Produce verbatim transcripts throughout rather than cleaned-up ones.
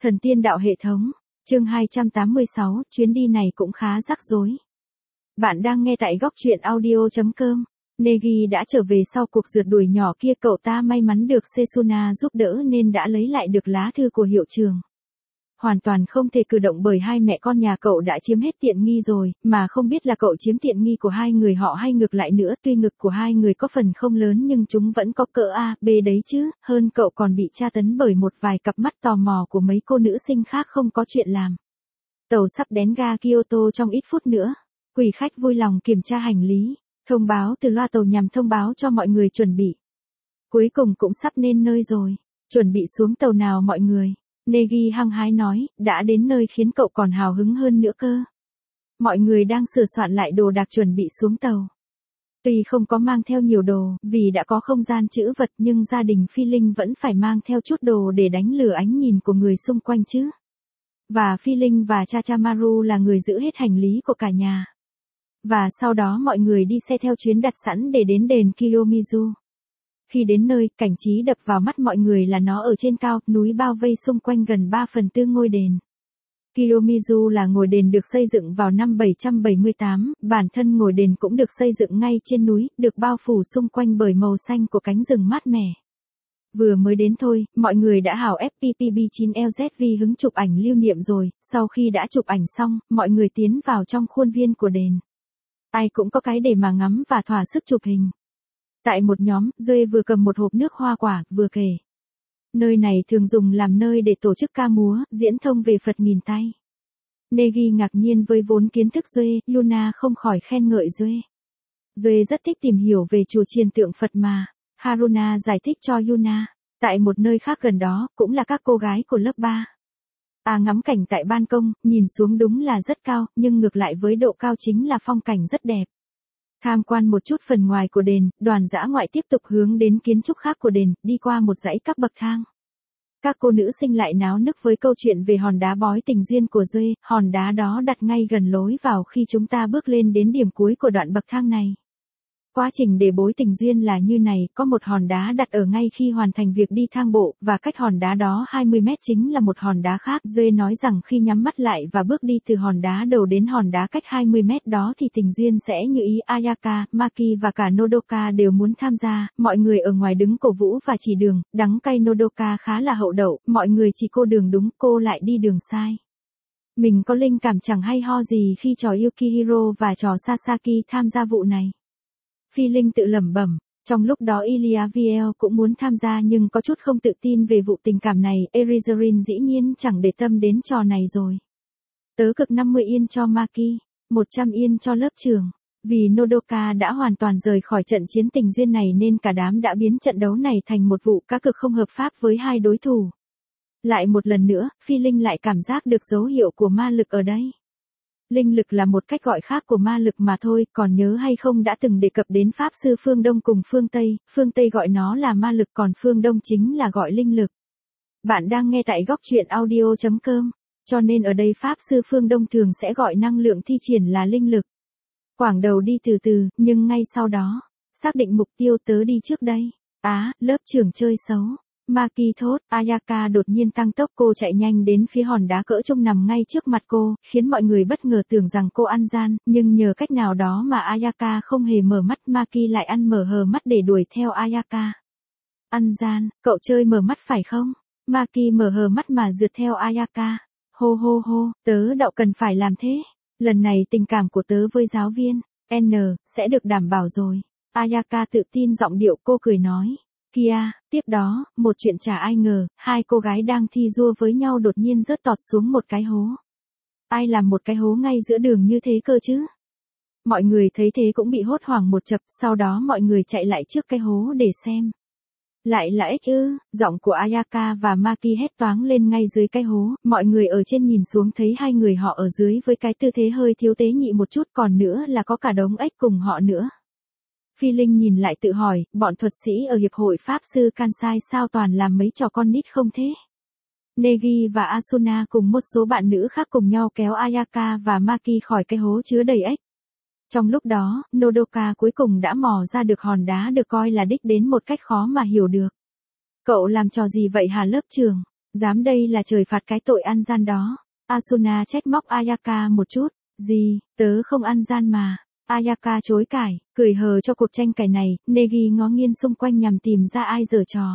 Thần tiên đạo hệ thống, chương hai trăm tám mươi sáu, chuyến đi này cũng khá rắc rối. Bạn đang nghe tại góc truyện audio chấm com. Neji đã trở về sau cuộc rượt đuổi nhỏ kia, cậu ta may mắn được Setsuna giúp đỡ nên đã lấy lại được lá thư của hiệu trưởng. Hoàn toàn không thể cử động bởi hai mẹ con nhà cậu đã chiếm hết tiện nghi rồi, mà không biết là cậu chiếm tiện nghi của hai người họ hay ngược lại nữa. Tuy ngực của hai người có phần không lớn nhưng chúng vẫn có cỡ A, B đấy chứ, hơn cậu còn bị tra tấn bởi một vài cặp mắt tò mò của mấy cô nữ sinh khác không có chuyện làm. Tàu sắp đến ga Kyoto trong ít phút nữa. Quý khách vui lòng kiểm tra hành lý. Thông báo từ loa tàu nhằm thông báo cho mọi người chuẩn bị. Cuối cùng cũng sắp đến nơi rồi. Chuẩn bị xuống tàu nào mọi người. Neji hăng hái nói, đã đến nơi khiến cậu còn hào hứng hơn nữa cơ. Mọi người đang sửa soạn lại đồ đạc chuẩn bị xuống tàu. Tuy không có mang theo nhiều đồ, vì đã có không gian trữ vật, nhưng gia đình Phi Linh vẫn phải mang theo chút đồ để đánh lừa ánh nhìn của người xung quanh chứ. Và Phi Linh và Chachamaru là người giữ hết hành lý của cả nhà. Và sau đó mọi người đi xe theo chuyến đặt sẵn để đến đền Kiyomizu. Khi đến nơi, cảnh trí đập vào mắt mọi người là nó ở trên cao, núi bao vây xung quanh gần ba phần tư ngôi đền. Kiyomizu là ngôi đền được xây dựng vào năm bảy trăm bảy mươi tám, bản thân ngôi đền cũng được xây dựng ngay trên núi, được bao phủ xung quanh bởi màu xanh của cánh rừng mát mẻ. Vừa mới đến thôi, mọi người đã hào ép pê pê bê chín L Z V hứng chụp ảnh lưu niệm rồi, sau khi đã chụp ảnh xong, mọi người tiến vào trong khuôn viên của đền. Ai cũng có cái để mà ngắm và thỏa sức chụp hình. Tại một nhóm, Duê vừa cầm một hộp nước hoa quả, vừa kể. Nơi này thường dùng làm nơi để tổ chức ca múa, diễn thông về Phật nghìn tay. Neji ngạc nhiên với vốn kiến thức Duê, Luna không khỏi khen ngợi Duê. Duê rất thích tìm hiểu về chùa chiền tượng Phật mà. Haruna giải thích cho Yuna. Tại một nơi khác gần đó, cũng là các cô gái của lớp ba. À ngắm cảnh tại ban công, nhìn xuống đúng là rất cao, nhưng ngược lại với độ cao chính là phong cảnh rất đẹp. Tham quan một chút phần ngoài của đền, đoàn dã ngoại tiếp tục hướng đến kiến trúc khác của đền, đi qua một dãy các bậc thang. Các cô nữ sinh lại náo nức với câu chuyện về hòn đá bói tình duyên của Duê, hòn đá đó đặt ngay gần lối vào khi chúng ta bước lên đến điểm cuối của đoạn bậc thang này. Quá trình để bối tình duyên là như này, có một hòn đá đặt ở ngay khi hoàn thành việc đi thang bộ, và cách hòn đá đó hai mươi mét chính là một hòn đá khác. Duê nói rằng khi nhắm mắt lại và bước đi từ hòn đá đầu đến hòn đá cách hai mươi mét đó thì tình duyên sẽ như ý. Ayaka, Maki và cả Nodoka đều muốn tham gia, mọi người ở ngoài đứng cổ vũ và chỉ đường, đắng cay Nodoka khá là hậu đậu, mọi người chỉ cô đường đúng, cô lại đi đường sai. Mình có linh cảm chẳng hay ho gì khi trò Yukihiro và trò Sasaki tham gia vụ này. Phi Linh tự lẩm bẩm, trong lúc đó Iliaviel cũng muốn tham gia nhưng có chút không tự tin về vụ tình cảm này. Erizarin dĩ nhiên chẳng để tâm đến trò này rồi. Tớ cực năm mươi yên cho Maki, một trăm yên cho lớp trưởng. Vì Nodoka đã hoàn toàn rời khỏi trận chiến tình duyên này nên cả đám đã biến trận đấu này thành một vụ cá cược không hợp pháp với hai đối thủ. Lại một lần nữa, Phi Linh lại cảm giác được dấu hiệu của ma lực ở đây. Linh lực là một cách gọi khác của ma lực mà thôi, còn nhớ hay không đã từng đề cập đến Pháp Sư phương Đông cùng phương Tây, phương Tây gọi nó là ma lực còn phương Đông chính là gọi linh lực. Bạn đang nghe tại góc truyện audio chấm com, cho nên ở đây Pháp Sư phương Đông thường sẽ gọi năng lượng thi triển là linh lực. Quảng đầu đi từ từ, nhưng ngay sau đó, xác định mục tiêu tớ đi trước đây. Á, lớp trưởng chơi xấu. Maki thốt, Ayaka đột nhiên tăng tốc, cô chạy nhanh đến phía hòn đá cỡ trung nằm ngay trước mặt cô, khiến mọi người bất ngờ tưởng rằng cô ăn gian, nhưng nhờ cách nào đó mà Ayaka không hề mở mắt, Maki lại ăn mở hờ mắt để đuổi theo Ayaka. Ăn gian, cậu chơi mở mắt phải không? Maki mở hờ mắt mà rượt theo Ayaka. Hô hô hô, tớ đậu cần phải làm thế. Lần này tình cảm của tớ với giáo viên, N, sẽ được đảm bảo rồi. Ayaka tự tin giọng điệu, cô cười nói. Kia, tiếp đó, một chuyện chả ai ngờ, hai cô gái đang thi đua với nhau đột nhiên rớt tọt xuống một cái hố. Ai làm một cái hố ngay giữa đường như thế cơ chứ? Mọi người thấy thế cũng bị hốt hoảng một chập, sau đó mọi người chạy lại trước cái hố để xem. Lại là ếch ư, giọng của Ayaka và Maki hét toáng lên ngay dưới cái hố, mọi người ở trên nhìn xuống thấy hai người họ ở dưới với cái tư thế hơi thiếu tế nhị một chút, còn nữa là có cả đống ếch cùng họ nữa. Phi Linh nhìn lại tự hỏi, bọn thuật sĩ ở Hiệp hội Pháp Sư Kansai sao toàn làm mấy trò con nít không thế? Neji và Asuna cùng một số bạn nữ khác cùng nhau kéo Ayaka và Maki khỏi cái hố chứa đầy ếch. Trong lúc đó, Nodoka cuối cùng đã mò ra được hòn đá được coi là đích đến một cách khó mà hiểu được. Cậu làm trò gì vậy hả lớp trưởng? Dám đây là trời phạt cái tội ăn gian đó. Asuna trách móc Ayaka một chút. Gì, tớ không ăn gian mà. Ayaka chối cãi, cười hờ cho cuộc tranh cãi này. Negi ngó nghiêng xung quanh nhằm tìm ra ai giở trò.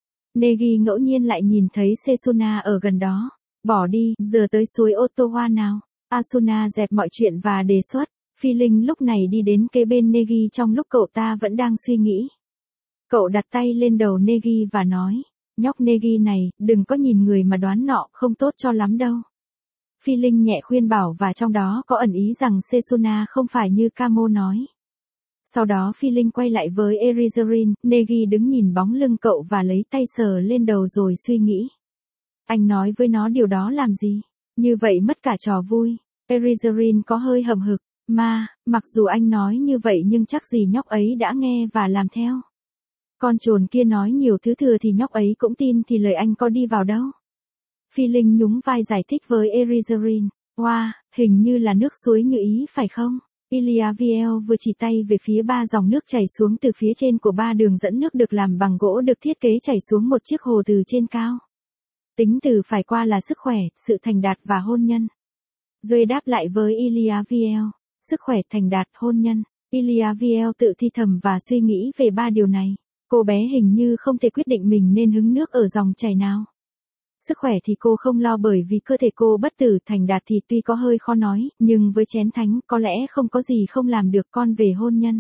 Negi ngẫu nhiên lại nhìn thấy Setsuna ở gần đó. Bỏ đi, giờ tới suối Otowa nào. Asuna dẹp mọi chuyện và đề xuất. Feeling lúc này đi đến kế bên Negi trong lúc cậu ta vẫn đang suy nghĩ. Cậu đặt tay lên đầu Negi và nói, nhóc Negi này, đừng có nhìn người mà đoán nọ, không tốt cho lắm đâu. Feeling nhẹ khuyên bảo và trong đó có ẩn ý rằng Setsuna không phải như Kamo nói. Sau đó Feeling quay lại với Erizarin, Negi đứng nhìn bóng lưng cậu và lấy tay sờ lên đầu rồi suy nghĩ. Anh nói với nó điều đó làm gì? Như vậy mất cả trò vui. Erizarin có hơi hậm hực. Mà, mặc dù anh nói như vậy nhưng chắc gì nhóc ấy đã nghe và làm theo. Con trồn kia nói nhiều thứ thừa thì nhóc ấy cũng tin thì lời anh có đi vào đâu. Feeling nhún vai giải thích với Erizarin. Wow, hình như là nước suối như ý phải không? Iliaviel vừa chỉ tay về phía ba dòng nước chảy xuống từ phía trên của ba đường dẫn nước được làm bằng gỗ được thiết kế chảy xuống một chiếc hồ từ trên cao. Tính từ phải qua là sức khỏe, sự thành đạt và hôn nhân. Duê đáp lại với Iliaviel. Sức khỏe, thành đạt, hôn nhân. Iliaviel tự thi thầm và suy nghĩ về ba điều này. Cô bé hình như không thể quyết định mình nên hứng nước ở dòng chảy nào. Sức khỏe thì cô không lo bởi vì cơ thể cô bất tử, thành đạt thì tuy có hơi khó nói, nhưng với chén thánh có lẽ không có gì không làm được. Con về hôn nhân.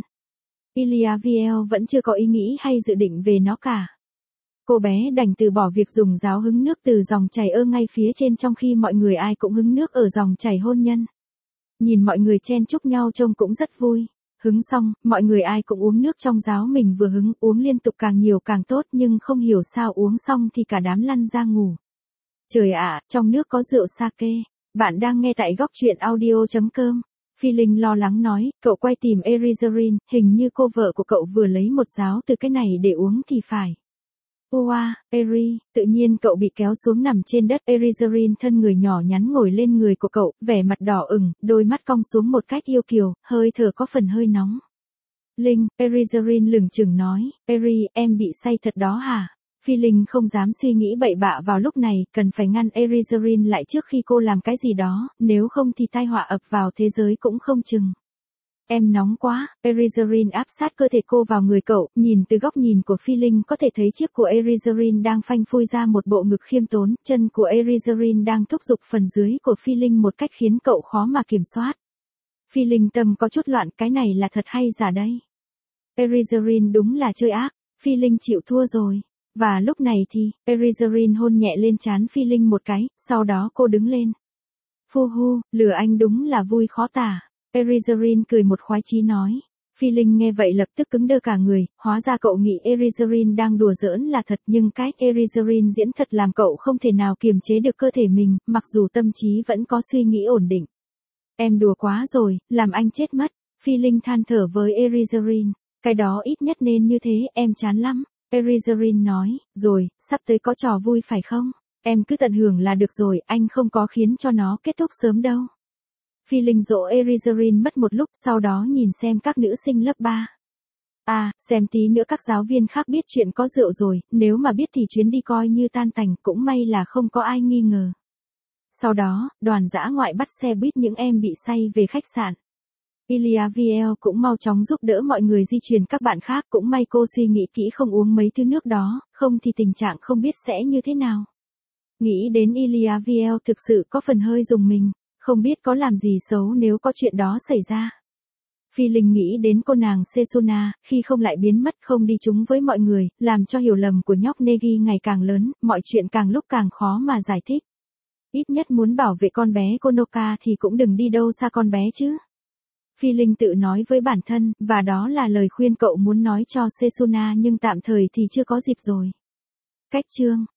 Iliaviel vẫn chưa có ý nghĩ hay dự định về nó cả. Cô bé đành từ bỏ việc dùng giáo hứng nước từ dòng chảy ơ ngay phía trên trong khi mọi người ai cũng hứng nước ở dòng chảy hôn nhân. Nhìn mọi người chen chúc nhau trông cũng rất vui. Hứng xong, mọi người ai cũng uống nước trong giáo mình vừa hứng, uống liên tục càng nhiều càng tốt nhưng không hiểu sao uống xong thì cả đám lăn ra ngủ. Trời ạ, trong nước có rượu sake. Bạn đang nghe tại góc truyện audio chấm com. Feeling lo lắng nói, cậu quay tìm Erizarin, hình như cô vợ của cậu vừa lấy một giáo từ cái này để uống thì phải. Oa, Eri, tự nhiên cậu bị kéo xuống nằm trên đất. Erizarin thân người nhỏ nhắn ngồi lên người của cậu, vẻ mặt đỏ ửng, đôi mắt cong xuống một cách yêu kiều, hơi thở có phần hơi nóng. Linh, Erizarin lửng chừng nói, Eri, em bị say thật đó hả? Feeling không dám suy nghĩ bậy bạ vào lúc này, cần phải ngăn Erizarin lại trước khi cô làm cái gì đó, nếu không thì tai họa ập vào thế giới cũng không chừng. Em nóng quá, Erizarin áp sát cơ thể cô vào người cậu, nhìn từ góc nhìn của Feeling có thể thấy chiếc của Erizarin đang phanh phui ra một bộ ngực khiêm tốn, chân của Erizarin đang thúc giục phần dưới của Feeling một cách khiến cậu khó mà kiểm soát. Feeling tâm có chút loạn, cái này là thật hay giả đây? Erizarin đúng là chơi ác, Feeling chịu thua rồi. Và lúc này thì, Erizarin hôn nhẹ lên trán Feeling một cái, sau đó cô đứng lên. Phu hu, lừa anh đúng là vui khó tả. Erizarin cười một khoái chí nói. Feeling nghe vậy lập tức cứng đơ cả người, hóa ra cậu nghĩ Erizarin đang đùa giỡn là thật nhưng cách Erizarin diễn thật làm cậu không thể nào kiềm chế được cơ thể mình, mặc dù tâm trí vẫn có suy nghĩ ổn định. Em đùa quá rồi, làm anh chết mất. Feeling than thở với Erizarin. Cái đó ít nhất nên như thế, em chán lắm. Erizarin nói, rồi, sắp tới có trò vui phải không? Em cứ tận hưởng là được rồi, anh không có khiến cho nó kết thúc sớm đâu. Feeling dỗ Erizarin mất một lúc, sau đó nhìn xem các nữ sinh lớp ba. À, xem tí nữa các giáo viên khác biết chuyện có rượu rồi, nếu mà biết thì chuyến đi coi như tan tành, cũng may là không có ai nghi ngờ. Sau đó, đoàn dã ngoại bắt xe buýt những em bị say về khách sạn. Iliaviel cũng mau chóng giúp đỡ mọi người di chuyển các bạn khác, cũng may cô suy nghĩ kỹ không uống mấy thứ nước đó, không thì tình trạng không biết sẽ như thế nào. Nghĩ đến Iliaviel thực sự có phần hơi rùng mình, không biết có làm gì xấu nếu có chuyện đó xảy ra. Feeling nghĩ đến cô nàng Setsuna, khi không lại biến mất không đi chung với mọi người, làm cho hiểu lầm của nhóc Negi ngày càng lớn, mọi chuyện càng lúc càng khó mà giải thích. Ít nhất muốn bảo vệ con bé Konoka thì cũng đừng đi đâu xa con bé chứ. Feeling tự nói với bản thân, và đó là lời khuyên cậu muốn nói cho Setsuna nhưng tạm thời thì chưa có dịp rồi. Cách chương